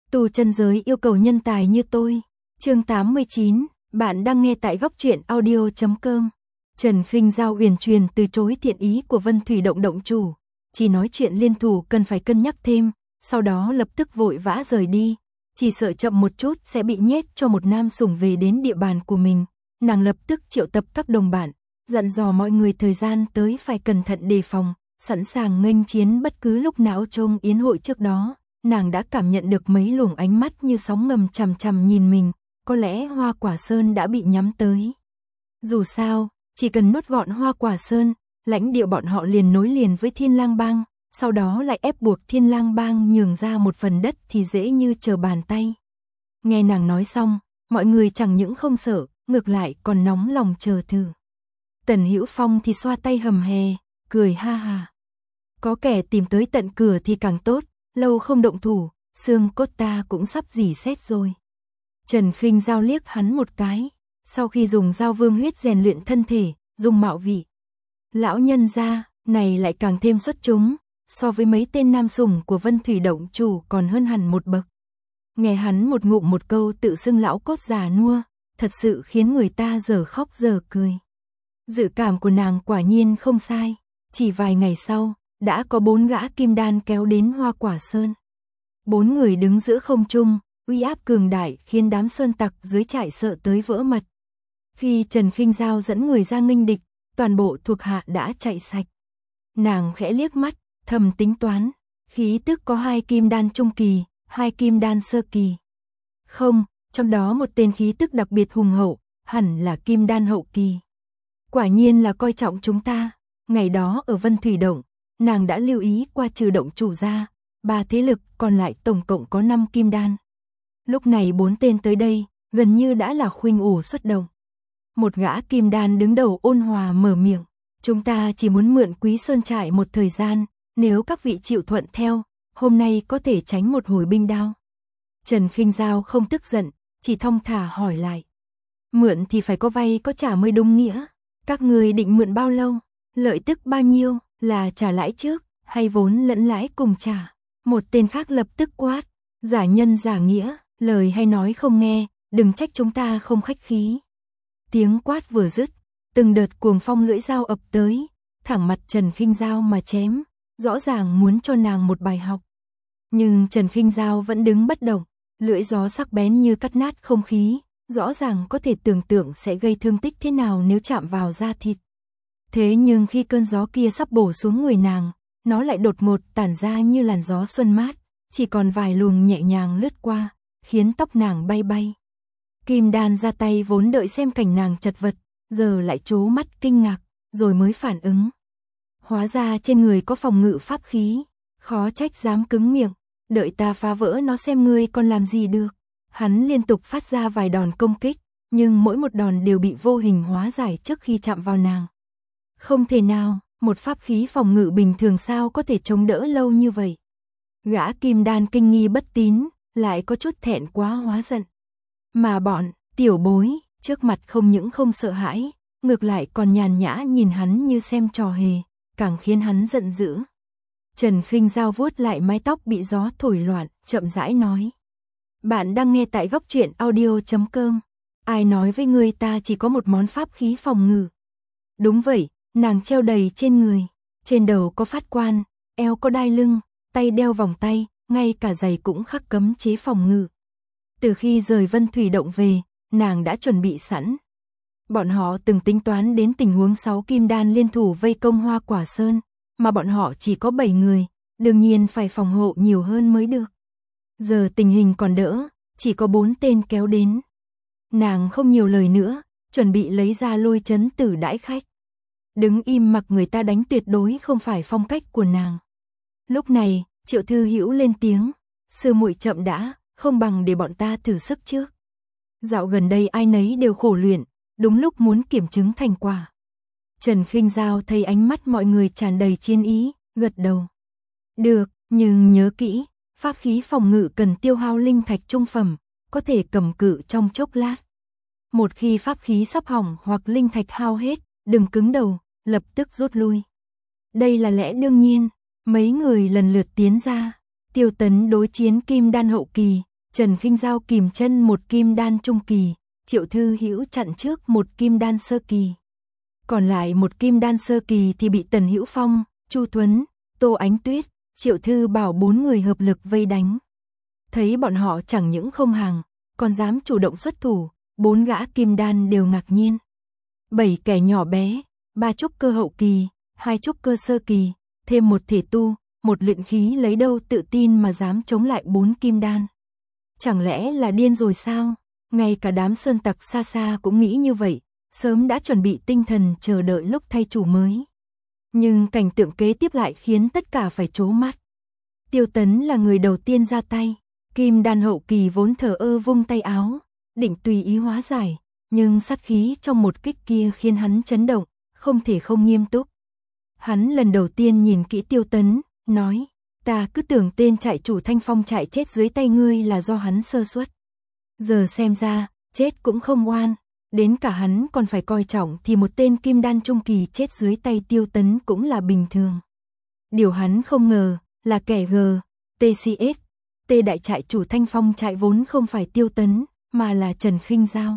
Tu chân giới yêu cầu nhân tài như tôi. Chương 89, bạn đang nghe tại góc truyện audio.com. Trần Khinh Giao uyển chuyển từ chối thiện ý của Vân Thủy Động động chủ, chỉ nói chuyện liên thủ cần phải cân nhắc thêm, sau đó lập tức vội vã rời đi, chỉ sợ chậm một chút sẽ bị nhét cho một nam sủng về đến địa bàn của mình. Nàng lập tức triệu tập các đồng bạn, dặn dò mọi người thời gian tới phải cẩn thận đề phòng, sẵn sàng nghênh chiến bất cứ lúc nào. Trong yến hội trước đó, nàng đã cảm nhận được mấy luồng ánh mắt như sóng ngầm chằm chằm nhìn mình, có lẽ Hoa Quả Sơn đã bị nhắm tới. Dù sao, chỉ cần nuốt gọn Hoa Quả Sơn, lãnh địa bọn họ liền nối liền với Thiên Lang Bang, sau đó lại ép buộc Thiên Lang Bang nhường ra một phần đất thì dễ như trở bàn tay. Nghe nàng nói xong, mọi người chẳng những không sợ, ngược lại còn nóng lòng chờ thử. Tần Hữu Phong thì xoa tay hầm hè, cười ha ha. Có kẻ tìm tới tận cửa thì càng tốt, lâu không động thủ, xương cốt ta cũng sắp rỉ sét rồi. Trần Khinh Giao liếc hắn một cái, sau khi dùng Giao Vương huyết rèn luyện thân thể, dùng mạo vị. Lão nhân gia, này lại càng thêm xuất chúng, so với mấy tên nam sủng của Vân Thủy Động chủ còn hơn hẳn một bậc. Nghe hắn một ngụm một câu tự xưng lão cốt già nua, thật sự khiến người ta giờ khóc giờ cười. Dự cảm của nàng quả nhiên không sai, chỉ vài ngày sau, đã có 4 gã kim đan kéo đến Hoa Quả Sơn. 4 người đứng giữa không trung, uy áp cường đại khiến đám sơn tặc dưới trại sợ tới vỡ mật. Khi Trần Khinh Giao dẫn người ra nghênh địch, toàn bộ thuộc hạ đã chạy sạch. Nàng khẽ liếc mắt, thầm tính toán, khí tức có 2 kim đan trung kỳ, 2 kim đan sơ kỳ. Không, trong đó một tên khí tức đặc biệt hùng hậu, hẳn là kim đan hậu kỳ. Quả nhiên là coi trọng chúng ta. Ngày đó ở Vân Thủy Động, nàng đã lưu ý qua trừ động chủ ra, 3 thế lực còn lại tổng cộng có 5 kim đan. Lúc này 4 tên tới đây, gần như đã là khuynh ủ xuất động. Một gã kim đan đứng đầu ôn hòa mở miệng, chúng ta chỉ muốn mượn Quý Sơn trại một thời gian, nếu các vị chịu thuận theo, hôm nay có thể tránh một hồi binh đao. Trần Khinh Giao không tức giận, chỉ thong thả hỏi lại. Mượn thì phải có vay có trả mới đúng nghĩa. Các người định mượn bao lâu? Lợi tức bao nhiêu? Là trả lãi trước, hay vốn lẫn lãi cùng trả? Một tên khác lập tức quát. Giả nhân giả nghĩa, lời hay nói không nghe, đừng trách chúng ta không khách khí. Tiếng quát vừa dứt, từng đợt cuồng phong lưỡi dao ập tới, thẳng mặt Trần Khinh Giao mà chém, rõ ràng muốn cho nàng một bài học. Nhưng Trần Khinh Giao vẫn đứng bất động, lưỡi gió sắc bén như cắt nát không khí, rõ ràng có thể tưởng tượng sẽ gây thương tích thế nào nếu chạm vào da thịt. Thế nhưng khi cơn gió kia sắp bổ xuống người nàng, nó lại đột ngột tản ra như làn gió xuân mát, chỉ còn vài luồng nhẹ nhàng lướt qua, khiến tóc nàng bay bay. Kim đan ra tay vốn đợi xem cảnh nàng chật vật, giờ lại trố mắt kinh ngạc, rồi mới phản ứng. Hóa ra trên người có phòng ngự pháp khí, khó trách dám cứng miệng, đợi ta phá vỡ nó xem ngươi còn làm gì được. Hắn liên tục phát ra vài đòn công kích, nhưng mỗi một đòn đều bị vô hình hóa giải trước khi chạm vào nàng. Không thể nào, một pháp khí phòng ngự bình thường sao có thể chống đỡ lâu như vậy. Gã kim đan kinh nghi bất tín, lại có chút thẹn quá hóa giận. Mà bọn, tiểu bối, trước mặt không những không sợ hãi, ngược lại còn nhàn nhã nhìn hắn như xem trò hề, càng khiến hắn giận dữ. Trần Khinh Giao vuốt lại mái tóc bị gió thổi loạn, chậm rãi nói. Bạn đang nghe tại góc truyện audio.com. Ai nói với ngươi ta chỉ có một món pháp khí phòng ngự? Đúng vậy, nàng treo đầy trên người, trên đầu có phát quan, eo có đai lưng, tay đeo vòng tay, ngay cả giày cũng khắc cấm chế phòng ngự. Từ khi rời Vân Thủy Động về, nàng đã chuẩn bị sẵn. Bọn họ từng tính toán đến tình huống 6 kim đan liên thủ vây công Hoa Quả Sơn, mà bọn họ chỉ có 7 người, đương nhiên phải phòng hộ nhiều hơn mới được. Giờ tình hình còn đỡ, chỉ có 4 tên kéo đến. Nàng không nhiều lời nữa, chuẩn bị lấy ra lôi chấn tử đãi khách. Đứng im mặc người ta đánh tuyệt đối không phải phong cách của nàng. Lúc này, Triệu Thư Hữu lên tiếng, sư muội chậm đã, không bằng để bọn ta thử sức trước. Dạo gần đây ai nấy đều khổ luyện, đúng lúc muốn kiểm chứng thành quả. Trần Khinh Giao thấy ánh mắt mọi người tràn đầy chiến ý, gật đầu. Được, nhưng nhớ kỹ, pháp khí phòng ngự cần tiêu hao linh thạch trung phẩm, có thể cầm cự trong chốc lát. Một khi pháp khí sắp hỏng hoặc linh thạch hao hết, đừng cứng đầu, lập tức rút lui. Đây là lẽ đương nhiên, mấy người lần lượt tiến ra. Tiêu Tấn đối chiến kim đan hậu kỳ, Trần Khinh Giao kìm chân một kim đan trung kỳ, Triệu Thư Hữu chặn trước một kim đan sơ kỳ. Còn lại một kim đan sơ kỳ thì bị Tần Hữu Phong, Chu Thuấn, Tô Ánh Tuyết, Triệu Thư Bảo 4 người hợp lực vây đánh. Thấy bọn họ chẳng những không hàng, còn dám chủ động xuất thủ, 4 gã kim đan đều ngạc nhiên. 7 kẻ nhỏ bé, 3 trúc cơ hậu kỳ, 2 trúc cơ sơ kỳ, thêm một thể tu, một luyện khí lấy đâu tự tin mà dám chống lại 4 kim đan. Chẳng lẽ là điên rồi sao? Ngay cả đám sơn tặc xa xa cũng nghĩ như vậy, sớm đã chuẩn bị tinh thần chờ đợi lúc thay chủ mới. Nhưng cảnh tượng kế tiếp lại khiến tất cả phải trố mắt. Tiêu Tấn là người đầu tiên ra tay, kim đan hậu kỳ vốn thờ ơ vung tay áo, định tùy ý hóa giải, nhưng sát khí trong một kích kia khiến hắn chấn động, không thể không nghiêm túc. Hắn lần đầu tiên nhìn kỹ Tiêu Tấn, nói, ta cứ tưởng tên trại chủ Thanh Phong trại chết dưới tay ngươi là do hắn sơ suất. Giờ xem ra, chết cũng không oan, đến cả hắn còn phải coi trọng thì một tên kim đan trung kỳ chết dưới tay Tiêu Tấn cũng là bình thường. Điều hắn không ngờ là kẻ TCS, T đại trại chủ Thanh Phong trại vốn không phải Tiêu Tấn, mà là Trần Khinh Giao.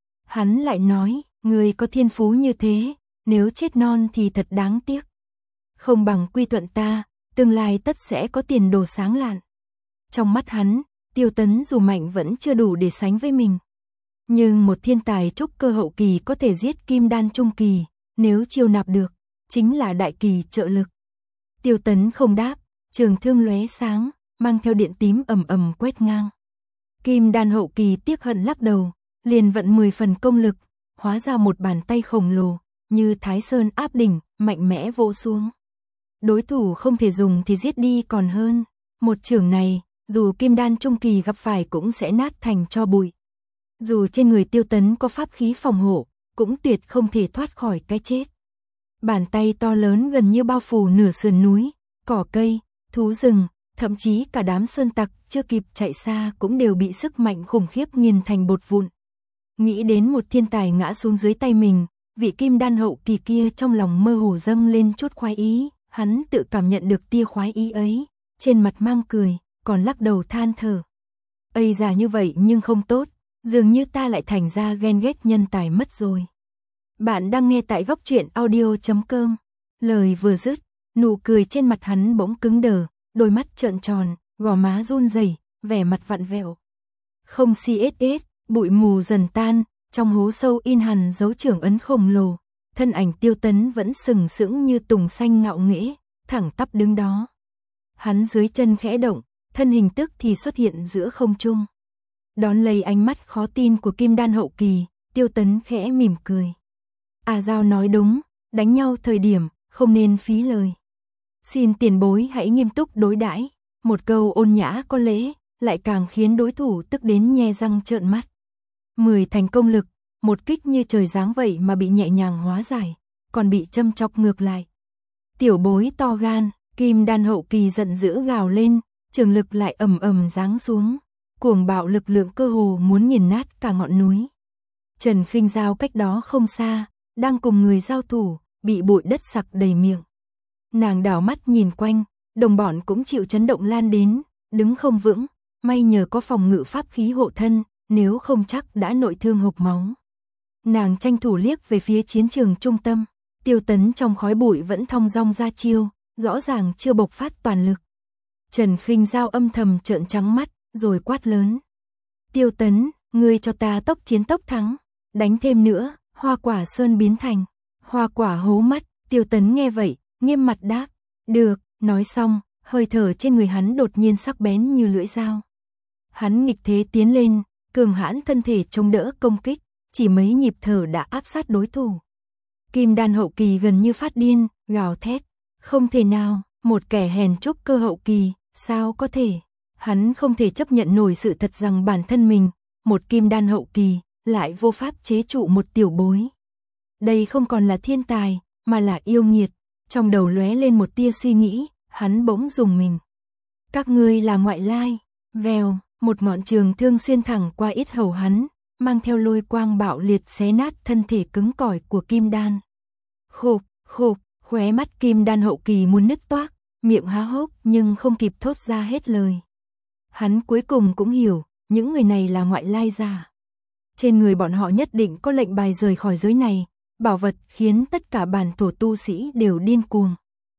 Hắn lại nói, người có thiên phú như thế, nếu chết non thì thật đáng tiếc. Không bằng quy thuận ta, tương lai tất sẽ có tiền đồ sáng lạn. Trong mắt hắn, Tiêu Tấn dù mạnh vẫn chưa đủ để sánh với mình. Nhưng một thiên tài trúc cơ hậu kỳ có thể giết kim đan trung kỳ, nếu chiêu nạp được, chính là đại kỳ trợ lực. Tiêu Tấn không đáp, trường thương lóe sáng, mang theo điện tím ầm ầm quét ngang. Kim đan hậu kỳ tiếc hận lắc đầu, liền vận 10 phần công lực, hóa ra một bàn tay khổng lồ, như Thái Sơn áp đỉnh, mạnh mẽ vỗ xuống. Đối thủ không thể dùng thì giết đi còn hơn, một chưởng này, dù kim đan trung kỳ gặp phải cũng sẽ nát thành tro bụi. Dù trên người Tiêu Tấn có pháp khí phòng hộ, cũng tuyệt không thể thoát khỏi cái chết. Bàn tay to lớn gần như bao phủ nửa sườn núi, cỏ cây, thú rừng, thậm chí cả đám sơn tặc chưa kịp chạy xa cũng đều bị sức mạnh khủng khiếp nghiền thành bột vụn. Nghĩ đến một thiên tài ngã xuống dưới tay mình, vị kim đan hậu kỳ kia trong lòng mơ hồ dâng lên chút khoái ý, hắn tự cảm nhận được tia khoái ý ấy, trên mặt mang cười, còn lắc đầu than thở. Ây già như vậy nhưng không tốt, dường như ta lại thành ra ghen ghét nhân tài mất rồi. Bạn đang nghe tại góc truyện audio.com. Lời vừa dứt, nụ cười trên mặt hắn bỗng cứng đờ, đôi mắt trợn tròn, gò má run rẩy, vẻ mặt vặn vẹo. Không CSS, bụi mù dần tan, trong hố sâu in hằn dấu trưởng ấn khổng lồ, thân ảnh Tiêu Tấn vẫn sừng sững như tùng xanh ngạo nghễ, thẳng tắp đứng đó. Hắn dưới chân khẽ động, thân hình tức thì xuất hiện giữa không trung. Đón lấy ánh mắt khó tin của kim đan hậu kỳ, Tiêu Tấn khẽ mỉm cười. Giao nói đúng, đánh nhau thời điểm, không nên phí lời. Xin tiền bối hãy nghiêm túc đối đãi. Một câu ôn nhã có lễ, lại càng khiến đối thủ tức đến nhe răng trợn mắt. 10 thành công lực, một kích như trời giáng vậy mà bị nhẹ nhàng hóa giải, còn bị châm chọc ngược lại. Tiểu bối to gan, kim đan hậu kỳ giận dữ gào lên, trường lực lại ầm ầm giáng xuống, cuồng bạo lực lượng cơ hồ muốn nghiền nát cả ngọn núi. Trần Khinh Giao cách đó không xa, đang cùng người giao thủ, bị bụi đất sặc đầy miệng. Nàng đảo mắt nhìn quanh, đồng bọn cũng chịu chấn động lan đến, đứng không vững, may nhờ có phòng ngự pháp khí hộ thân, nếu không chắc đã nội thương hộc máu. Nàng tranh thủ liếc về phía chiến trường trung tâm, Tiêu Tấn trong khói bụi vẫn thong dong ra chiêu, rõ ràng chưa bộc phát toàn lực. Trần Khinh Giao âm thầm trợn trắng mắt, rồi quát lớn. Tiêu Tấn, ngươi cho ta tốc chiến tốc thắng, đánh thêm nữa, hoa quả sơn biến thành hoa quả hố mắt. Tiêu Tấn nghe vậy, nghiêm mặt đáp, được, nói xong, hơi thở trên người hắn đột nhiên sắc bén như lưỡi dao. Hắn nghịch thế tiến lên, cường hãn thân thể chống đỡ công kích, chỉ mấy nhịp thở đã áp sát đối thủ. Kim đan hậu kỳ gần như phát điên, gào thét, không thể nào, một kẻ hèn trúc cơ hậu kỳ, sao có thể. Hắn không thể chấp nhận nổi sự thật rằng bản thân mình, một kim đan hậu kỳ, lại vô pháp chế trụ một tiểu bối. Đây không còn là thiên tài, mà là yêu nghiệt. Trong đầu lóe lên một tia suy nghĩ, hắn bỗng rùng mình. Các ngươi là ngoại lai. Vèo, một ngọn trường thương xuyên thẳng qua yết hầu hắn, mang theo lôi quang bạo liệt xé nát thân thể cứng cỏi của kim đan. Khục, khục, khóe mắt kim đan hậu kỳ muốn nứt toác, miệng há hốc nhưng không kịp thốt ra hết lời. Hắn cuối cùng cũng hiểu, những người này là ngoại lai giả. Trên người bọn họ nhất định có lệnh bài rời khỏi giới này, bảo vật khiến tất cả bản thổ tu sĩ đều điên cuồng.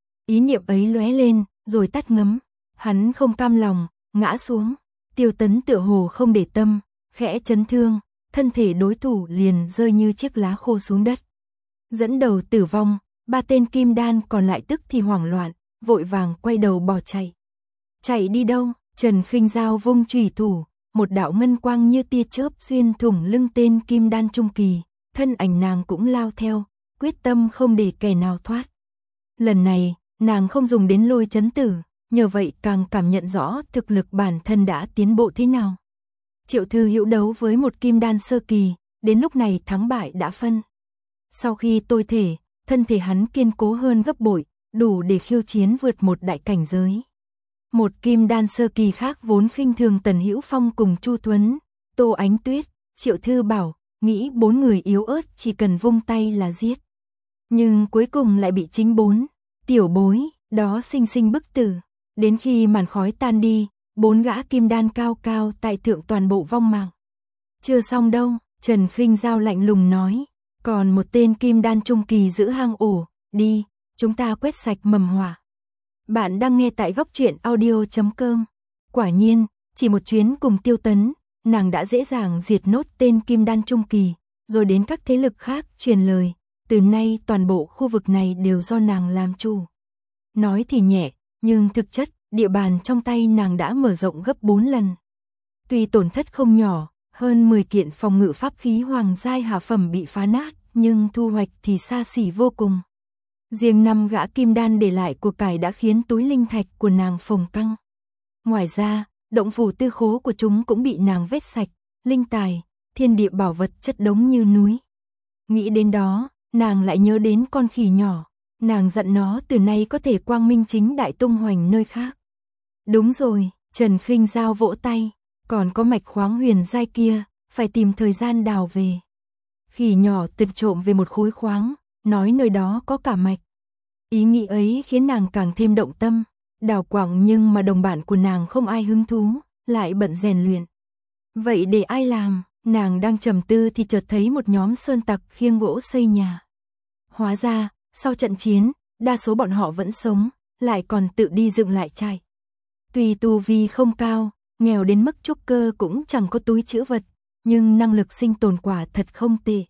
Ý niệm ấy lóe lên, rồi tắt ngấm. Hắn không cam lòng, ngã xuống. Tiêu Tấn tựa hồ không để tâm, khẽ chấn thương, thân thể đối thủ liền rơi như chiếc lá khô xuống đất. Dẫn đầu tử vong, 3 tên kim đan còn lại tức thì hoảng loạn, vội vàng quay đầu bỏ chạy. Chạy đi đâu? Trần Khinh Dao vung chủy thủ, một đạo ngân quang như tia chớp xuyên thủng lưng tên kim đan trung kỳ, thân ảnh nàng cũng lao theo, quyết tâm không để kẻ nào thoát. Lần này, nàng không dùng đến lôi chấn tử, nhờ vậy càng cảm nhận rõ thực lực bản thân đã tiến bộ thế nào. Triệu Thư Hữu đấu với một kim đan sơ kỳ, đến lúc này thắng bại đã phân. Sau khi tôi thể, thân thể hắn kiên cố hơn gấp bội, đủ để khiêu chiến vượt một đại cảnh giới. Một kim đan sơ kỳ khác vốn khinh thường Tần Hữu Phong cùng Chu Tuấn, Tô Ánh Tuyết, Triệu Thư Bảo, nghĩ 4 người yếu ớt chỉ cần vung tay là giết. Nhưng cuối cùng lại bị chính 4 tiểu bối đó sinh sinh bức tử. Đến khi màn khói tan đi, 4 gã kim đan cao cao tại thượng toàn bộ vong mạng. Chưa xong đâu, Trần Khinh Dao lạnh lùng nói, còn một tên kim đan trung kỳ giữ hang ổ, đi, chúng ta quét sạch mầm họa. Bạn đang nghe tại góc truyện audio.com. Quả nhiên, chỉ một chuyến cùng Tiêu Tấn, nàng đã dễ dàng diệt nốt tên kim đan trung kỳ, rồi đến các thế lực khác truyền lời, từ nay toàn bộ khu vực này đều do nàng làm chủ. Nói thì nhẹ, nhưng thực chất, địa bàn trong tay nàng đã mở rộng gấp 4 lần. Tuy tổn thất không nhỏ, hơn 10 kiện phòng ngự pháp khí hoàng giai hạ phẩm bị phá nát, nhưng thu hoạch thì xa xỉ vô cùng. Riêng 5 gã kim đan để lại của cải đã khiến túi linh thạch của nàng phồng căng. Ngoài ra, động phủ tư khố của chúng cũng bị nàng vét sạch, linh tài, thiên địa bảo vật chất đống như núi. Nghĩ đến đó, nàng lại nhớ đến con khỉ nhỏ, nàng dặn nó từ nay có thể quang minh chính đại tung hoành nơi khác. Đúng rồi, Trần Khinh Dao vỗ tay, còn có mạch khoáng huyền giai kia, phải tìm thời gian đào về. Khỉ nhỏ từng trộm về một khối khoáng, nói nơi đó có cả mạch. Ý nghĩ ấy khiến nàng càng thêm động tâm, đào quặng nhưng mà đồng bạn của nàng không ai hứng thú, lại bận rèn luyện. Vậy để ai làm? Nàng đang trầm tư thì chợt thấy một nhóm sơn tặc khiêng gỗ xây nhà. Hóa ra, sau trận chiến, đa số bọn họ vẫn sống, lại còn tự đi dựng lại trại. Tuy tu vi không cao, nghèo đến mức trúc cơ cũng chẳng có túi trữ vật, nhưng năng lực sinh tồn quả thật không tệ.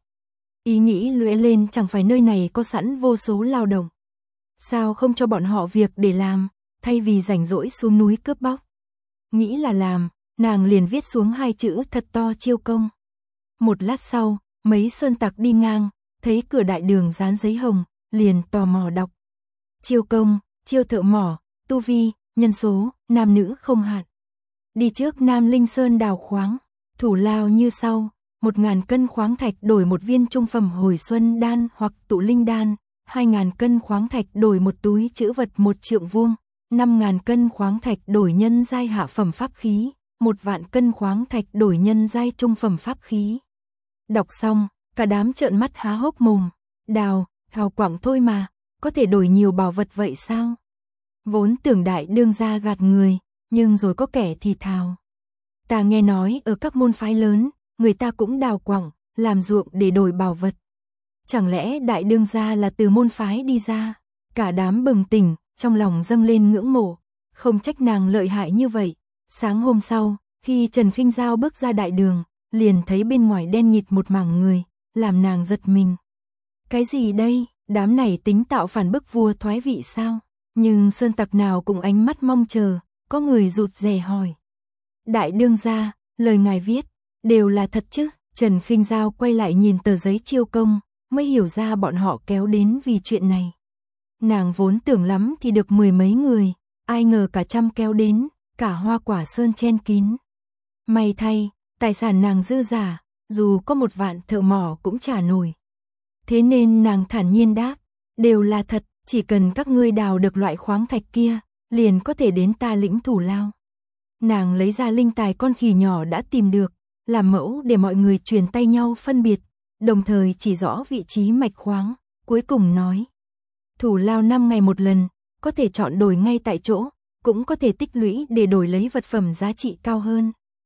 Ý nghĩ lóe lên, chẳng phải nơi này có sẵn vô số lao động. Sao không cho bọn họ việc để làm, thay vì rảnh rỗi xuống núi cướp bóc. Nghĩ là làm, nàng liền viết xuống 2 chữ thật to chiêu công. Một lát sau, mấy sơn tặc đi ngang, thấy cửa đại đường dán giấy hồng, liền tò mò đọc. Chiêu công, chiêu thợ mỏ, tu vi, nhân số, nam nữ không hạn. Đi trước Nam Linh Sơn đào khoáng, thủ lao như sau, 1.000 cân khoáng thạch đổi 1 viên trung phẩm hồi xuân đan hoặc tụ linh đan, 2.000 cân khoáng thạch đổi 1 túi trữ vật 1 trượng vuông, 5.000 cân khoáng thạch đổi nhân giai hạ phẩm pháp khí, 1.000.000 cân khoáng thạch đổi nhân giai trung phẩm pháp khí. Đọc xong, cả đám trợn mắt há hốc mồm, đào quặng thôi mà, có thể đổi nhiều bảo vật vậy sao? Vốn tưởng đại đương gia gạt người, nhưng rồi có kẻ thì thào. Ta nghe nói ở các môn phái lớn, người ta cũng đào quặng, làm ruộng để đổi bảo vật. Chẳng lẽ đại đương gia là từ môn phái đi ra? Cả đám bừng tỉnh, trong lòng dâng lên ngưỡng mộ, không trách nàng lợi hại như vậy. Sáng hôm sau, khi Trần Khinh Dao bước ra đại đường, liền thấy bên ngoài đen nghịt một mảng người, làm nàng giật mình. Cái gì đây? Đám này tính tạo phản bức vua thoái vị sao? Nhưng sơn tặc nào cũng ánh mắt mong chờ, có người rụt rè hỏi. Đại đương gia, lời ngài viết, đều là thật chứ? Trần Khinh Dao quay lại nhìn tờ giấy chiêu công, mới hiểu ra bọn họ kéo đến vì chuyện này. Nàng vốn tưởng lắm thì được 10 mấy người, ai ngờ cả trăm kéo đến, cả Hoa Quả Sơn chen kín. May thay, tài sản nàng dư giả, dù có 1 vạn thợ mỏ cũng trả nổi. Thế nên nàng thản nhiên đáp, đều là thật, chỉ cần các ngươi đào được loại khoáng thạch kia, liền có thể đến ta lĩnh thủ lao. Nàng lấy ra linh tài con khỉ nhỏ đã tìm được, làm mẫu để mọi người truyền tay nhau phân biệt, đồng thời chỉ rõ vị trí mạch khoáng, cuối cùng nói. Thủ lao 5 ngày 1 lần, có thể chọn đổi ngay tại chỗ, cũng có thể tích lũy để đổi lấy vật phẩm giá trị cao hơn.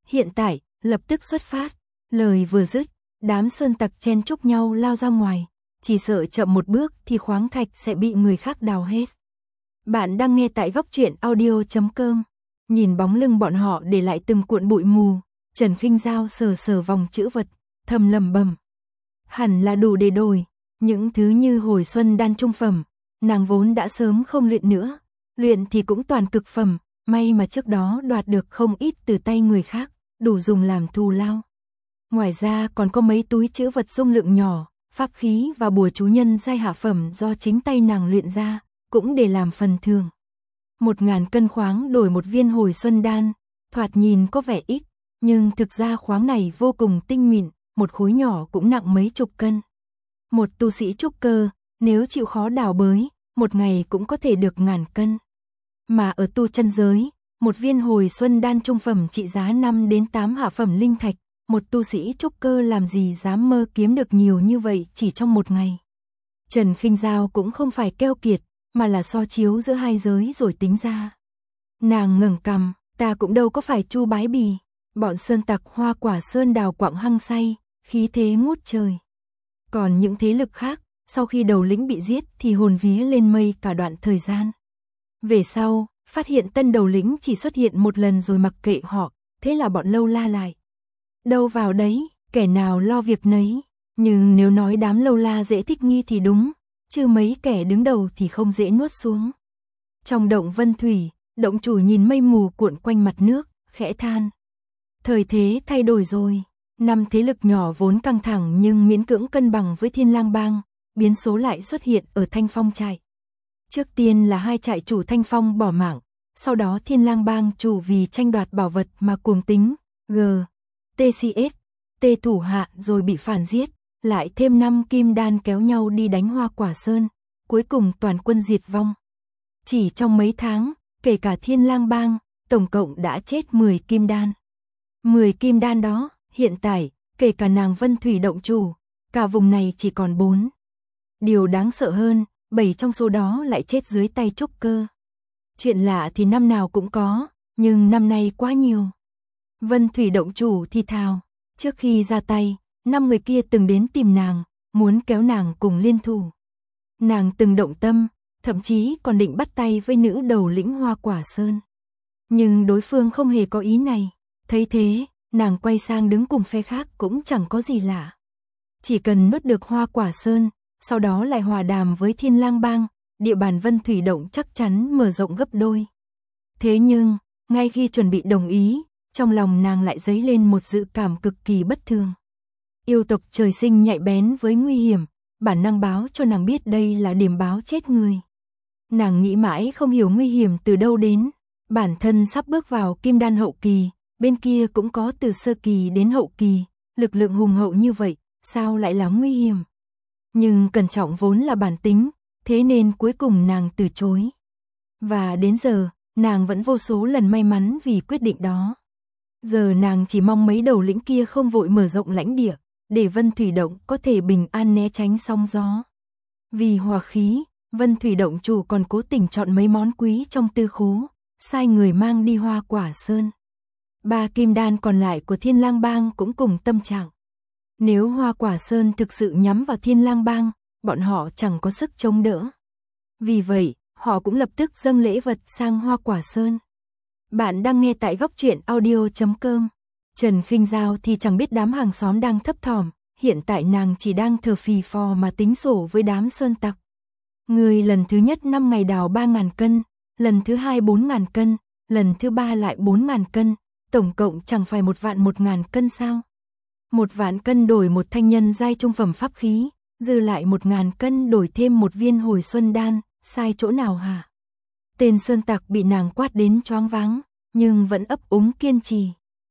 hiện tại, lập tức xuất phát. Lời vừa dứt, đám sơn tặc chen chúc nhau lao ra ngoài, chỉ sợ chậm một bước thì khoáng thạch sẽ bị người khác đào hết. Bạn đang nghe tại góc truyện audio.com. Nhìn bóng lưng bọn họ để lại từng cuộn bụi mù, Trần Khinh Dao sờ sờ vòng chữ vật, thầm lẩm bẩm. Hẳn là đủ để đổi, những thứ như hồi xuân đan trung phẩm, nàng vốn đã sớm không luyện nữa, luyện thì cũng toàn cực phẩm, may mà trước đó đoạt được không ít từ tay người khác, đủ dùng làm thù lao. Ngoài ra còn có mấy túi trữ vật dung lượng nhỏ, pháp khí và bùa chú nhân giai hạ phẩm do chính tay nàng luyện ra, cũng để làm phần thưởng. 1000 cân khoáng đổi một viên hồi xuân đan, thoạt nhìn có vẻ ít, nhưng thực ra khoáng này vô cùng tinh mịn, một khối nhỏ cũng nặng mấy chục cân. Một tu sĩ trúc cơ, nếu chịu khó đào bới, một ngày cũng có thể được 1000 cân. Mà ở tu chân giới, một viên hồi xuân đan trung phẩm trị giá 5 đến 8 hạ phẩm linh thạch, một tu sĩ trúc cơ làm gì dám mơ kiếm được nhiều như vậy chỉ trong một ngày. Trần Khinh Dao cũng không phải keo kiệt, mà là so chiếu giữa hai giới rồi tính ra. Nàng ngẩng cằm, ta cũng đâu có phải Chu Bái Bì, bọn sơn tặc Hoa Quả Sơn đào quặng hăng say, khí thế ngút trời. Còn những thế lực khác, sau khi đầu lĩnh bị giết thì hồn vía lên mây cả đoạn thời gian. Về sau, phát hiện tân đầu lĩnh chỉ xuất hiện một lần rồi mặc kệ họ, thế là bọn lâu la lại. Đâu vào đấy, kẻ nào lo việc nấy, nhưng nếu nói đám lâu la dễ thích nghi thì đúng, chứ mấy kẻ đứng đầu thì không dễ nuốt xuống. Trong động Vân Thủy, động chủ nhìn mây mù cuộn quanh mặt nước, khẽ than. Thời thế thay đổi rồi, 5 thế lực nhỏ vốn căng thẳng nhưng miễn cưỡng cân bằng với Thiên Lang Bang, biến số lại xuất hiện ở Thanh Phong trại. Trước tiên là 2 trại chủ Thanh Phong bỏ mạng, sau đó Thiên Lang Bang chủ vì tranh đoạt bảo vật mà cuồng tính, TCS, T thủ hạ rồi bị phản giết, lại thêm 5 kim đan kéo nhau đi đánh Hoa Quả Sơn, cuối cùng toàn quân diệt vong. Chỉ trong mấy tháng, kể cả Thiên Lang Bang, tổng cộng đã chết 10 kim đan. 10 kim đan đó, hiện tại, kể cả nàng Vân Thủy động chủ, cả vùng này chỉ còn 4. Điều đáng sợ hơn, 7 trong số đó lại chết dưới tay trúc cơ. Chuyện lạ thì năm nào cũng có, nhưng năm nay quá nhiều. Vân Thủy động chủ thì thào, trước khi ra tay, 5 người kia từng đến tìm nàng, muốn kéo nàng cùng liên thủ. Nàng từng động tâm, thậm chí còn định bắt tay với nữ đầu lĩnh Hoa Quả Sơn. Nhưng đối phương không hề có ý này, thấy thế, nàng quay sang đứng cùng phe khác cũng chẳng có gì lạ. Chỉ cần nuốt được Hoa Quả Sơn, sau đó lại hòa đàm với Thiên Lang Bang, địa bàn Vân Thủy động chắc chắn mở rộng gấp đôi. Thế nhưng, ngay khi chuẩn bị đồng ý, trong lòng nàng lại dấy lên một dự cảm cực kỳ bất thường. Yêu tộc trời sinh nhạy bén với nguy hiểm, bản năng báo cho nàng biết đây là điểm báo chết người. Nàng nghĩ mãi không hiểu nguy hiểm từ đâu đến, bản thân sắp bước vào kim đan hậu kỳ, bên kia cũng có từ sơ kỳ đến hậu kỳ, lực lượng hùng hậu như vậy, sao lại là nguy hiểm. Nhưng cẩn trọng vốn là bản tính, thế nên cuối cùng nàng từ chối. Và đến giờ, nàng vẫn vô số lần may mắn vì quyết định đó. Giờ nàng chỉ mong mấy đầu lĩnh kia không vội mở rộng lãnh địa, để Vân Thủy động có thể bình an né tránh sóng gió. Vì hòa khí, Vân Thủy động chủ còn cố tình chọn mấy món quý trong tư khố, sai người mang đi Hoa Quả Sơn. 3 kim đan còn lại của Thiên Lang Bang cũng cùng tâm trạng. Nếu Hoa Quả Sơn thực sự nhắm vào Thiên Lang Bang, bọn họ chẳng có sức chống đỡ. Vì vậy, họ cũng lập tức dâng lễ vật sang Hoa Quả Sơn. Bạn đang nghe tại góc truyện audio.com. Trần Khinh Dao thì chẳng biết đám hàng xóm đang thấp thỏm, hiện tại nàng chỉ đang thở phì phò mà tính sổ với đám sơn tặc. Người lần thứ nhất 5 ngày đào 3.000 cân, lần thứ 2 4.000 cân, lần thứ 3 lại 4.000 cân, tổng cộng chẳng phải 1.000 cân sao? 1.000 cân đổi một thanh nhân giai trung phẩm pháp khí, dư lại 1.000 cân đổi thêm một viên hồi xuân đan, sai chỗ nào hả? Tên sơn tặc bị nàng quát đến choáng váng, nhưng vẫn ấp úng kiên trì.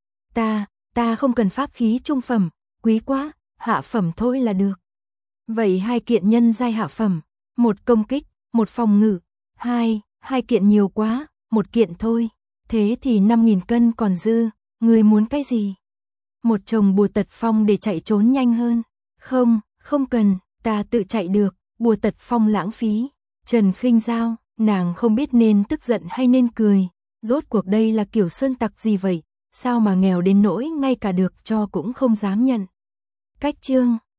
Ta không cần pháp khí trung phẩm, quý quá, hạ phẩm thôi là được. Vậy 2 kiện nhân giai hạ phẩm, 1 công kích, 1 phòng ngự, 2 kiện nhiều quá, 1 kiện thôi. Thế thì 5.000 cân còn dư, người muốn cái gì? Một chồng bùa tật phong để chạy trốn nhanh hơn. Không cần, ta tự chạy được, bùa tật phong lãng phí. Trần Khinh Dao, nàng không biết nên tức giận hay nên cười. Rốt cuộc đây là kiểu sơn tặc gì vậy? sao mà nghèo đến nỗi ngay cả được cho cũng không dám nhận. Cách chương